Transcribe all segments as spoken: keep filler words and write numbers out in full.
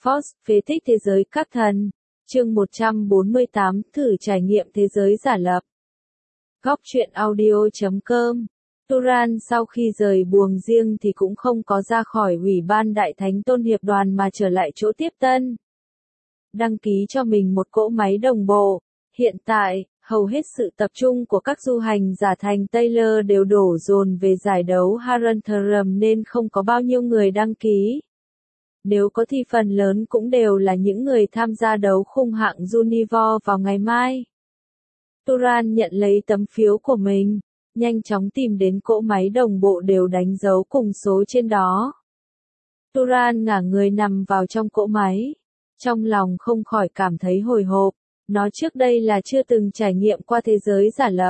Force, phế tích thế giới các thần. Chương một trăm bốn mươi tám, thử trải nghiệm thế giới giả lập. Góc truyện audio chấm com. Turan sau khi rời buồng riêng thì cũng không có ra khỏi Ủy ban Đại Thánh Tôn Hiệp đoàn mà trở lại chỗ tiếp tân. Đăng ký cho mình một cỗ máy đồng bộ. Hiện tại, hầu hết sự tập trung của các du hành giả thành Taylor đều đổ dồn về giải đấu Harantarum nên không có bao nhiêu người đăng ký. Nếu có thì phần lớn cũng đều là những người tham gia đấu khung hạng Junior vào ngày mai. Turan nhận lấy tấm phiếu của mình, nhanh chóng tìm đến cỗ máy đồng bộ đều đánh dấu cùng số trên đó. Turan ngả người nằm vào trong cỗ máy, trong lòng không khỏi cảm thấy hồi hộp, nó trước đây là chưa từng trải nghiệm qua thế giới giả lập.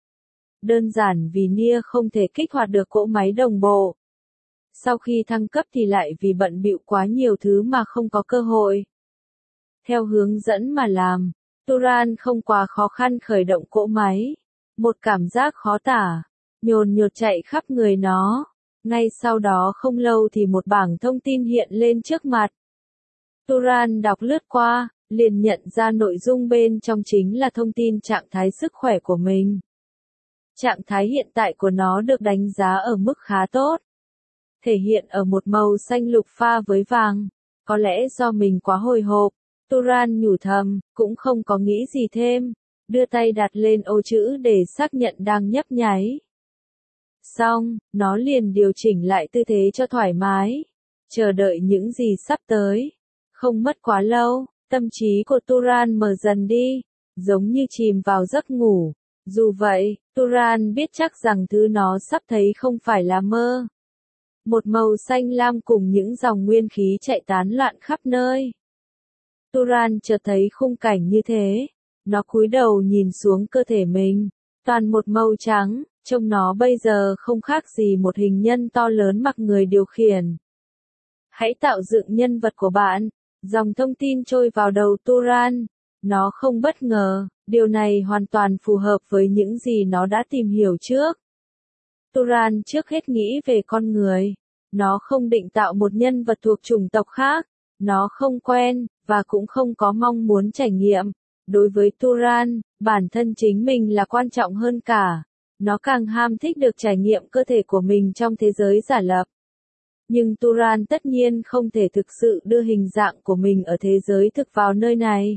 Đơn giản vì Nia không thể kích hoạt được cỗ máy đồng bộ. Sau khi thăng cấp thì lại vì bận bịu quá nhiều thứ mà không có cơ hội. Theo hướng dẫn mà làm, Turan không quá khó khăn khởi động cỗ máy. Một cảm giác khó tả, nhồn nhột chạy khắp người nó. Ngay sau đó không lâu thì một bảng thông tin hiện lên trước mặt. Turan đọc lướt qua, liền nhận ra nội dung bên trong chính là thông tin trạng thái sức khỏe của mình. Trạng thái hiện tại của nó được đánh giá ở mức khá tốt. Thể hiện ở một màu xanh lục pha với vàng. Có lẽ do mình quá hồi hộp, Turan nhủ thầm, cũng không có nghĩ gì thêm. Đưa tay đặt lên ô chữ để xác nhận đang nhấp nháy. Xong, nó liền điều chỉnh lại tư thế cho thoải mái. Chờ đợi những gì sắp tới. Không mất quá lâu, tâm trí của Turan mờ dần đi, giống như chìm vào giấc ngủ. Dù vậy, Turan biết chắc rằng thứ nó sắp thấy không phải là mơ. Một màu xanh lam cùng những dòng nguyên khí chạy tán loạn khắp nơi. Turan chợt thấy khung cảnh như thế. Nó cúi đầu nhìn xuống cơ thể mình. Toàn một màu trắng, trông nó bây giờ không khác gì một hình nhân to lớn mặc người điều khiển. Hãy tạo dựng nhân vật của bạn. Dòng thông tin trôi vào đầu Turan. Nó không bất ngờ, điều này hoàn toàn phù hợp với những gì nó đã tìm hiểu trước. Turan trước hết nghĩ về con người. Nó không định tạo một nhân vật thuộc chủng tộc khác. Nó không quen, và cũng không có mong muốn trải nghiệm. Đối với Turan, bản thân chính mình là quan trọng hơn cả. Nó càng ham thích được trải nghiệm cơ thể của mình trong thế giới giả lập. Nhưng Turan tất nhiên không thể thực sự đưa hình dạng của mình ở thế giới thực vào nơi này.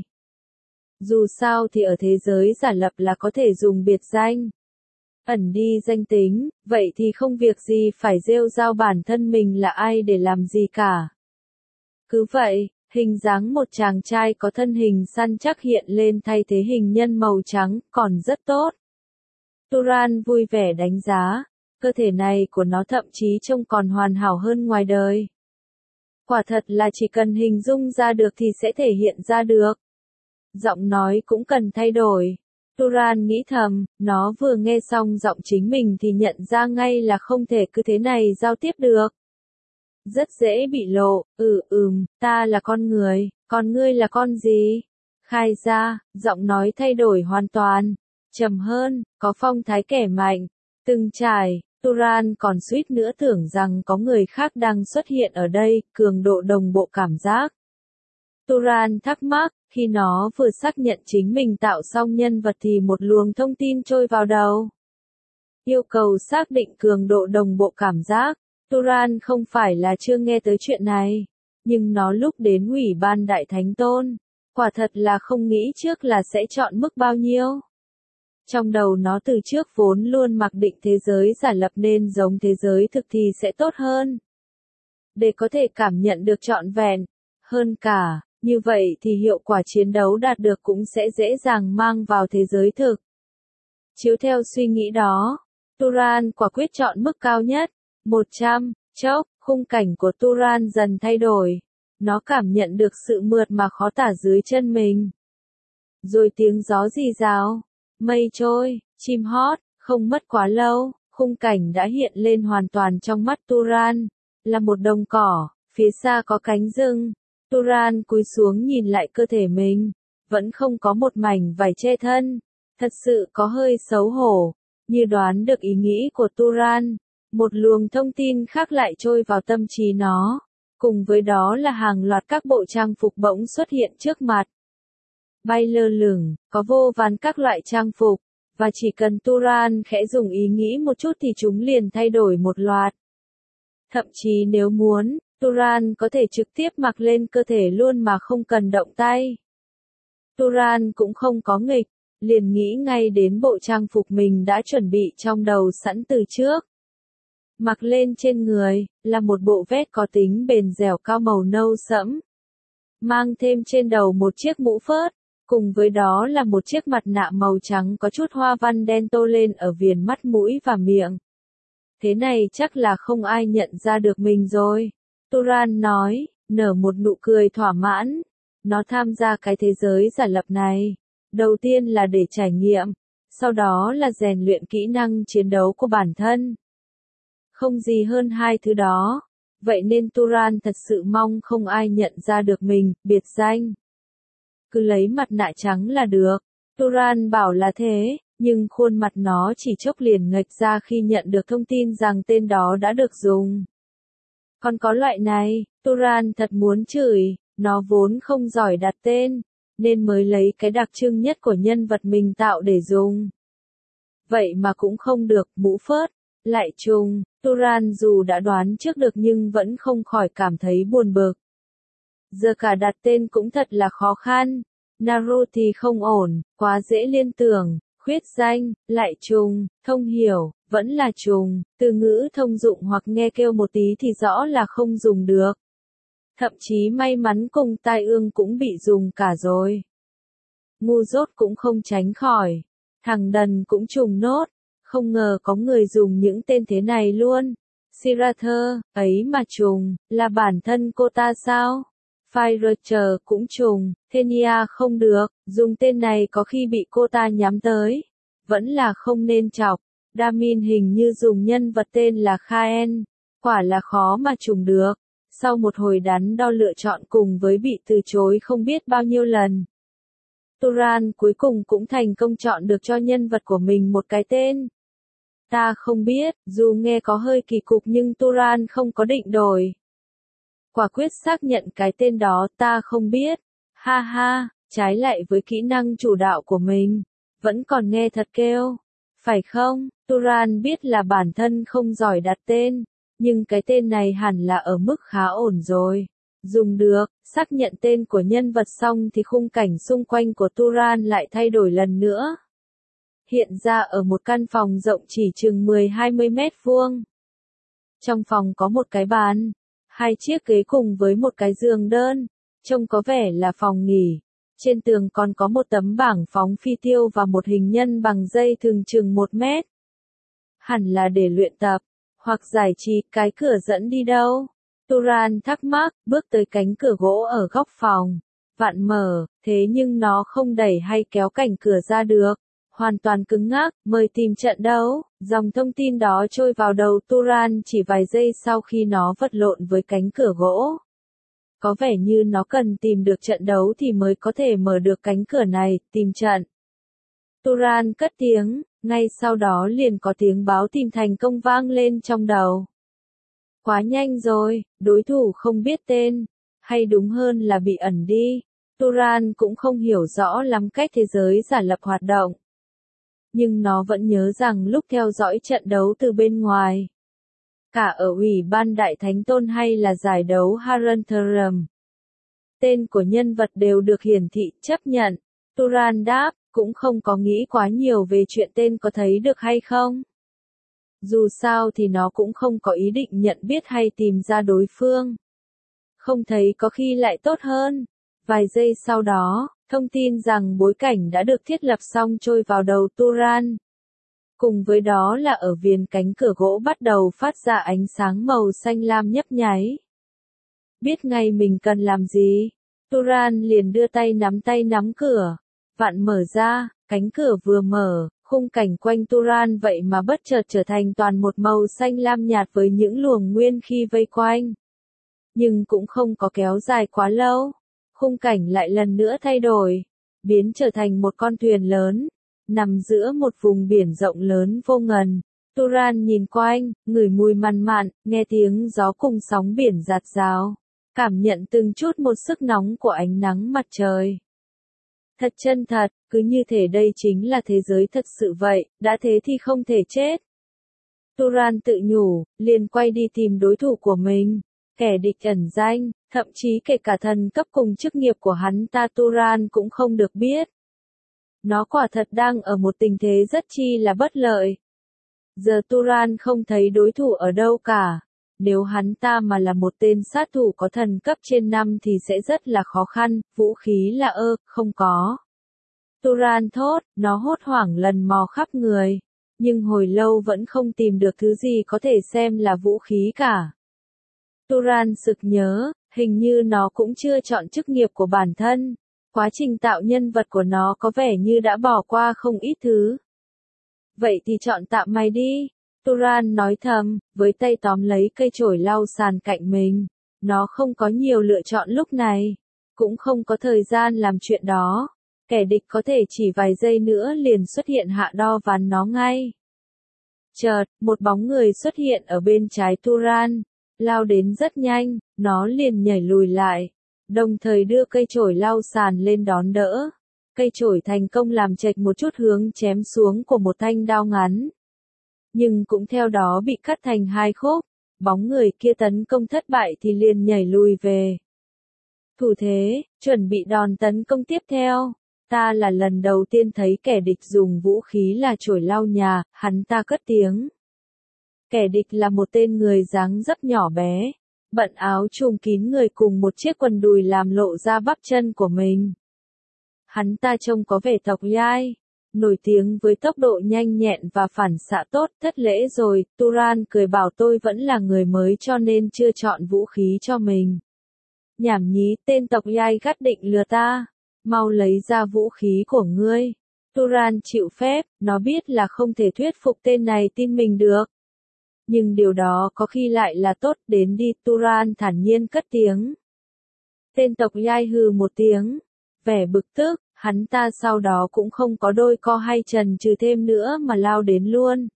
Dù sao thì ở thế giới giả lập là có thể dùng biệt danh. Ẩn đi danh tính, vậy thì không việc gì phải rêu rao bản thân mình là ai để làm gì cả. Cứ vậy, hình dáng một chàng trai có thân hình săn chắc hiện lên thay thế hình nhân màu trắng, còn rất tốt. Turan vui vẻ đánh giá, cơ thể này của nó thậm chí trông còn hoàn hảo hơn ngoài đời. Quả thật là chỉ cần hình dung ra được thì sẽ thể hiện ra được. Giọng nói cũng cần thay đổi. Turan nghĩ thầm, nó vừa nghe xong giọng chính mình thì nhận ra ngay là không thể cứ thế này giao tiếp được. Rất dễ bị lộ, ừ ừm, ta là con người, còn ngươi là con gì? Khai ra, giọng nói thay đổi hoàn toàn, trầm hơn, có phong thái kẻ mạnh, từng trải. Turan còn suýt nữa tưởng rằng có người khác đang xuất hiện ở đây, cường độ đồng bộ cảm giác. Turan thắc mắc, khi nó vừa xác nhận chính mình tạo xong nhân vật thì một luồng thông tin trôi vào đầu. Yêu cầu xác định cường độ đồng bộ cảm giác. Turan không phải là chưa nghe tới chuyện này, nhưng nó lúc đến Ủy ban Đại Thánh Tôn, quả thật là không nghĩ trước là sẽ chọn mức bao nhiêu. Trong đầu nó từ trước vốn luôn mặc định thế giới giả lập nên giống thế giới thực thì sẽ tốt hơn. Để có thể cảm nhận được trọn vẹn, hơn cả, như vậy thì hiệu quả chiến đấu đạt được cũng sẽ dễ dàng mang vào thế giới thực. Chiếu theo suy nghĩ đó, Turan quả quyết chọn mức cao nhất. một trăm, chốc, khung cảnh của Turan dần thay đổi. Nó cảm nhận được sự mượt mà khó tả dưới chân mình. Rồi tiếng gió rì rào, mây trôi, chim hót, không mất quá lâu, khung cảnh đã hiện lên hoàn toàn trong mắt Turan. Là một đồng cỏ, phía xa có cánh rừng. Turan cúi xuống nhìn lại cơ thể mình. Vẫn không có một mảnh vải che thân. Thật sự có hơi xấu hổ. Như đoán được ý nghĩ của Turan. Một luồng thông tin khác lại trôi vào tâm trí nó. Cùng với đó là hàng loạt các bộ trang phục bỗng xuất hiện trước mặt. Bay lơ lửng, có vô vàn các loại trang phục, và chỉ cần Turan khẽ dùng ý nghĩ một chút thì chúng liền thay đổi một loạt. Thậm chí nếu muốn, Turan có thể trực tiếp mặc lên cơ thể luôn mà không cần động tay. Turan cũng không có nghịch, liền nghĩ ngay đến bộ trang phục mình đã chuẩn bị trong đầu sẵn từ trước. Mặc lên trên người, là một bộ vest có tính bền dẻo cao màu nâu sẫm. Mang thêm trên đầu một chiếc mũ phớt, cùng với đó là một chiếc mặt nạ màu trắng có chút hoa văn đen tô lên ở viền mắt mũi và miệng. Thế này chắc là không ai nhận ra được mình rồi. Turan nói, nở một nụ cười thỏa mãn. Nó tham gia cái thế giới giả lập này. Đầu tiên là để trải nghiệm, sau đó là rèn luyện kỹ năng chiến đấu của bản thân. Không gì hơn hai thứ đó. Vậy nên Turan thật sự mong không ai nhận ra được mình, biệt danh. Cứ lấy mặt nạ trắng là được. Turan bảo là thế, nhưng khuôn mặt nó chỉ chốc liền nghệch ra khi nhận được thông tin rằng tên đó đã được dùng. Còn có loại này, Turan thật muốn chửi, nó vốn không giỏi đặt tên, nên mới lấy cái đặc trưng nhất của nhân vật mình tạo để dùng. Vậy mà cũng không được, mũ phớt, lại trùng. Turan dù đã đoán trước được nhưng vẫn không khỏi cảm thấy buồn bực. Giờ cả đặt tên cũng thật là khó khăn. Naru thì không ổn, quá dễ liên tưởng, khuyết danh, lại trùng, thông hiểu, vẫn là trùng, từ ngữ thông dụng hoặc nghe kêu một tí thì rõ là không dùng được. Thậm chí may mắn cùng tai ương cũng bị dùng cả rồi. Ngu dốt cũng không tránh khỏi. Thằng đần cũng trùng nốt. Không ngờ có người dùng những tên thế này luôn. Sirather, ấy mà trùng, là bản thân cô ta sao? Firecher cũng trùng, Thenia không được, dùng tên này có khi bị cô ta nhắm tới. Vẫn là không nên chọc. Damin hình như dùng nhân vật tên là Khaen. Quả là khó mà trùng được. Sau một hồi đắn đo lựa chọn cùng với bị từ chối không biết bao nhiêu lần. Turan cuối cùng cũng thành công chọn được cho nhân vật của mình một cái tên. Ta không biết, dù nghe có hơi kỳ cục nhưng Turan không có định đổi. Quả quyết xác nhận cái tên đó, ta không biết. Ha ha, trái lại với kỹ năng chủ đạo của mình. Vẫn còn nghe thật kêu. Phải không? Turan biết là bản thân không giỏi đặt tên. Nhưng cái tên này hẳn là ở mức khá ổn rồi. Dùng được, xác nhận tên của nhân vật xong thì khung cảnh xung quanh của Turan lại thay đổi lần nữa. Hiện ra ở một căn phòng rộng chỉ chừng mười đến hai mươi mét vuông. Trong phòng có một cái bàn, hai chiếc ghế cùng với một cái giường đơn, trông có vẻ là phòng nghỉ. Trên tường còn có một tấm bảng phóng phi tiêu và một hình nhân bằng dây thừng chừng một mét. Hẳn là để luyện tập, hoặc giải trí. Cái cửa dẫn đi đâu? Turan thắc mắc, bước tới cánh cửa gỗ ở góc phòng. Vặn mở, thế nhưng nó không đẩy hay kéo cánh cửa ra được. Hoàn toàn cứng ngắc, mời tìm trận đấu. Dòng thông tin đó trôi vào đầu Turan chỉ vài giây sau khi nó vật lộn với cánh cửa gỗ. Có vẻ như nó cần tìm được trận đấu thì mới có thể mở được cánh cửa này, tìm trận. Turan cất tiếng, ngay sau đó liền có tiếng báo tìm thành công vang lên trong đầu. Quá nhanh rồi, đối thủ không biết tên, hay đúng hơn là bị ẩn đi. Turan cũng không hiểu rõ lắm cách thế giới giả lập hoạt động. Nhưng nó vẫn nhớ rằng lúc theo dõi trận đấu từ bên ngoài, cả ở Ủy ban Đại Thánh Tôn hay là giải đấu Harantarum, tên của nhân vật đều được hiển thị, chấp nhận. Turan đáp, cũng không có nghĩ quá nhiều về chuyện tên có thấy được hay không. Dù sao thì nó cũng không có ý định nhận biết hay tìm ra đối phương. Không thấy có khi lại tốt hơn. Vài giây sau đó, thông tin rằng bối cảnh đã được thiết lập xong trôi vào đầu Turan. Cùng với đó là ở viền cánh cửa gỗ bắt đầu phát ra ánh sáng màu xanh lam nhấp nháy. Biết ngay mình cần làm gì, Turan liền đưa tay nắm tay nắm cửa. Vặn mở ra, cánh cửa vừa mở, khung cảnh quanh Turan vậy mà bất chợt trở thành toàn một màu xanh lam nhạt với những luồng nguyên khí vây quanh. Nhưng cũng không có kéo dài quá lâu. Khung cảnh lại lần nữa thay đổi, biến trở thành một con thuyền lớn, nằm giữa một vùng biển rộng lớn vô ngần. Turan nhìn quanh, ngửi mùi mặn mặn, nghe tiếng gió cùng sóng biển rạt rào. cảm nhận từng chút một sức nóng của ánh nắng mặt trời. Thật chân thật, cứ như thể đây chính là thế giới thật sự vậy, đã thế thì không thể chết. Turan tự nhủ, liền quay đi tìm đối thủ của mình, kẻ địch ẩn danh, thậm chí kể cả thần cấp cùng chức nghiệp của hắn ta Turan cũng không được biết. Nó quả thật đang ở một tình thế rất chi là bất lợi. Giờ Turan không thấy đối thủ ở đâu cả. Nếu hắn ta mà là một tên sát thủ có thần cấp trên năm thì sẽ rất là khó khăn, vũ khí là ơ, không có. Turan thốt, nó hốt hoảng lần mò khắp người, nhưng hồi lâu vẫn không tìm được thứ gì có thể xem là vũ khí cả. Turan sực nhớ, hình như nó cũng chưa chọn chức nghiệp của bản thân, quá trình tạo nhân vật của nó có vẻ như đã bỏ qua không ít thứ. Vậy thì chọn tạm mày đi. Turan nói thầm, với tay tóm lấy cây chổi lau sàn cạnh mình. Nó không có nhiều lựa chọn lúc này, cũng không có thời gian làm chuyện đó. Kẻ địch có thể chỉ vài giây nữa liền xuất hiện hạ đo ván nó ngay. Chợt, một bóng người xuất hiện ở bên trái Turan, lao đến rất nhanh, nó liền nhảy lùi lại, đồng thời đưa cây chổi lau sàn lên đón đỡ. Cây chổi thành công làm chệch một chút hướng chém xuống của một thanh đao ngắn. Nhưng cũng theo đó bị cắt thành hai khúc, bóng người kia tấn công thất bại thì liền nhảy lùi về. Thủ thế, chuẩn bị đòn tấn công tiếp theo. Ta là lần đầu tiên thấy kẻ địch dùng vũ khí là chổi lau nhà, hắn ta cất tiếng. Kẻ địch là một tên người dáng dấp nhỏ bé, bận áo trùm kín người cùng một chiếc quần đùi làm lộ ra bắp chân của mình. Hắn ta trông có vẻ tộc Yai, nổi tiếng với tốc độ nhanh nhẹn và phản xạ tốt. Thất lễ rồi, Turan cười bảo tôi vẫn là người mới cho nên chưa chọn vũ khí cho mình. Nhảm nhí, tên tộc Yai gắt định lừa ta, mau lấy ra vũ khí của ngươi. Turan chịu phép, nó biết là không thể thuyết phục tên này tin mình được. Nhưng điều đó có khi lại là tốt, đến đi. Turan thản nhiên cất tiếng. Tên tộc Yai hừ một tiếng, vẻ bực tức, hắn ta sau đó cũng không có đôi co hay chần chừ thêm nữa mà lao đến luôn.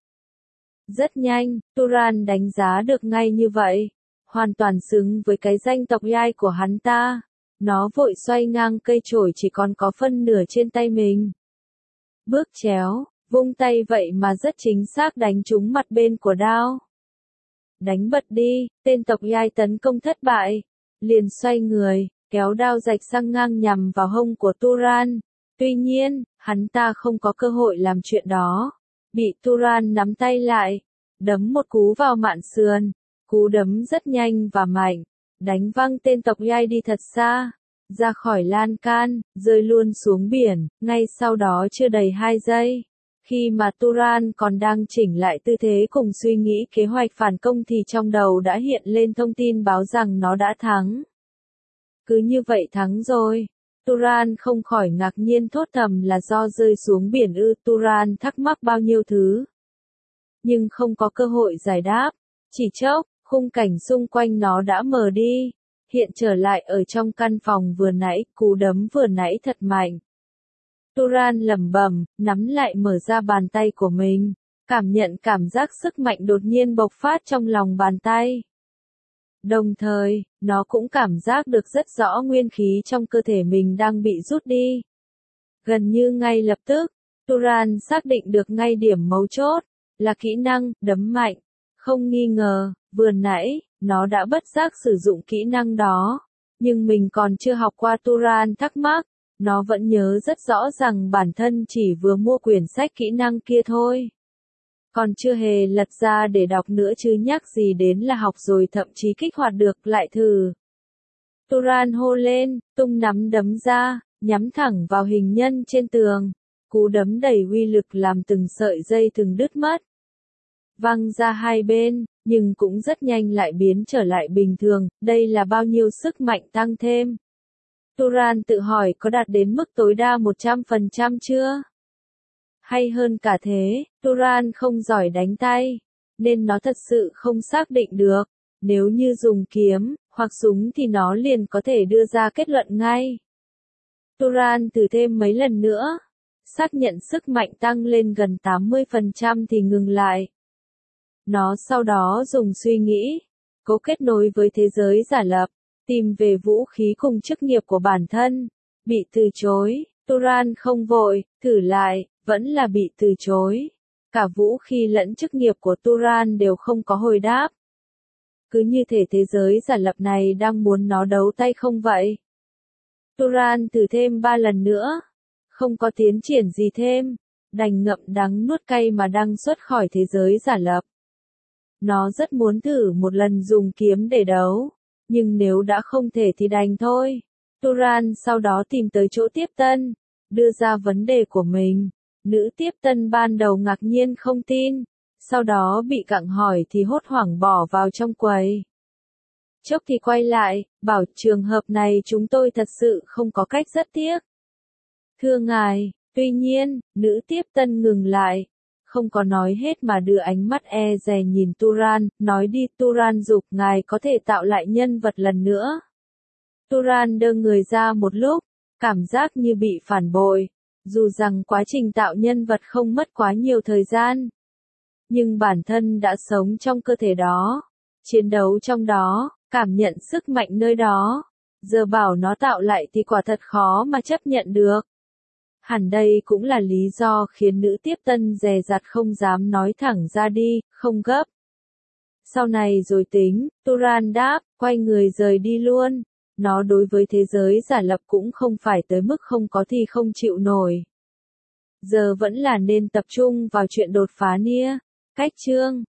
Rất nhanh, Turan đánh giá được ngay như vậy, hoàn toàn xứng với cái danh tộc Yai của hắn ta. Nó vội xoay ngang cây chổi chỉ còn có phân nửa trên tay mình. Bước chéo, vung tay vậy mà rất chính xác đánh trúng mặt bên của đao. Đánh bật đi, tên tộc Yai tấn công thất bại, liền xoay người, kéo đao rạch sang ngang nhằm vào hông của Turan. Tuy nhiên, hắn ta không có cơ hội làm chuyện đó. Bị Turan nắm tay lại, đấm một cú vào mạn sườn. Cú đấm rất nhanh và mạnh, đánh văng tên tộc Yai đi thật xa, ra khỏi lan can, rơi luôn xuống biển. Ngay sau đó chưa đầy hai giây, khi mà Turan còn đang chỉnh lại tư thế cùng suy nghĩ kế hoạch phản công thì trong đầu đã hiện lên thông tin báo rằng nó đã thắng. Cứ như vậy thắng rồi. Turan không khỏi ngạc nhiên thốt thầm là do rơi xuống biển ư. Turan thắc mắc bao nhiêu thứ, nhưng không có cơ hội giải đáp. Chỉ chốc, khung cảnh xung quanh nó đã mờ đi, hiện trở lại ở trong căn phòng vừa nãy. Cú đấm vừa nãy thật mạnh. Turan lẩm bẩm, nắm lại mở ra bàn tay của mình, cảm nhận cảm giác sức mạnh đột nhiên bộc phát trong lòng bàn tay. Đồng thời, nó cũng cảm giác được rất rõ nguyên khí trong cơ thể mình đang bị rút đi. Gần như ngay lập tức, Turan xác định được ngay điểm mấu chốt, là kỹ năng đấm mạnh. Không nghi ngờ, vừa nãy, nó đã bất giác sử dụng kỹ năng đó, nhưng mình còn chưa học qua. Turan thắc mắc, nó vẫn nhớ rất rõ rằng bản thân chỉ vừa mua quyển sách kỹ năng kia thôi. Còn chưa hề lật ra để đọc nữa chứ nhắc gì đến là học rồi thậm chí kích hoạt được. Lại thử. Turan hô lên, tung nắm đấm ra, nhắm thẳng vào hình nhân trên tường. Cú đấm đầy uy lực làm từng sợi dây thừng đứt mất, văng ra hai bên, nhưng cũng rất nhanh lại biến trở lại bình thường. Đây là bao nhiêu sức mạnh tăng thêm? Turan tự hỏi có đạt đến mức tối đa một trăm phần trăm chưa? Hay hơn cả thế, Turan không giỏi đánh tay, nên nó thật sự không xác định được. Nếu như dùng kiếm, hoặc súng thì nó liền có thể đưa ra kết luận ngay. Turan thử thêm mấy lần nữa, xác nhận sức mạnh tăng lên gần tám mươi phần trăm thì ngừng lại. Nó sau đó dùng suy nghĩ, cố kết nối với thế giới giả lập, tìm về vũ khí cùng chức nghiệp của bản thân. Bị từ chối, Turan không vội, thử lại, vẫn là bị từ chối. Cả vũ khí lẫn chức nghiệp của Turan đều không có hồi đáp. Cứ như thể thế giới giả lập này đang muốn nó đấu tay không vậy. Turan thử thêm ba lần nữa. Không có tiến triển gì thêm. Đành ngậm đắng nuốt cay mà đang xuất khỏi thế giới giả lập. Nó rất muốn thử một lần dùng kiếm để đấu. Nhưng nếu đã không thể thì đành thôi. Turan sau đó tìm tới chỗ tiếp tân. Đưa ra vấn đề của mình. Nữ tiếp tân ban đầu ngạc nhiên không tin. Sau đó bị cặng hỏi thì hốt hoảng bỏ vào trong quầy. Chốc thì quay lại, bảo trường hợp này chúng tôi thật sự không có cách, rất tiếc. Thưa ngài, tuy nhiên, nữ tiếp tân ngừng lại. Không có nói hết mà đưa ánh mắt e dè nhìn Turan, nói đi. Turan giục ngài có thể tạo lại nhân vật lần nữa. Turan đơ người ra một lúc, cảm giác như bị phản bội. Dù rằng quá trình tạo nhân vật không mất quá nhiều thời gian. Nhưng bản thân đã sống trong cơ thể đó, chiến đấu trong đó, cảm nhận sức mạnh nơi đó. Giờ bảo nó tạo lại thì quả thật khó mà chấp nhận được. Hẳn đây cũng là lý do khiến nữ tiếp tân dè dặt không dám nói thẳng ra đi, không gấp. Sau này rồi tính, Turan đáp, quay người rời đi luôn. Nó đối với thế giới giả lập cũng không phải tới mức không có thì không chịu nổi. Giờ vẫn là nên tập trung vào chuyện đột phá nia. Cách chương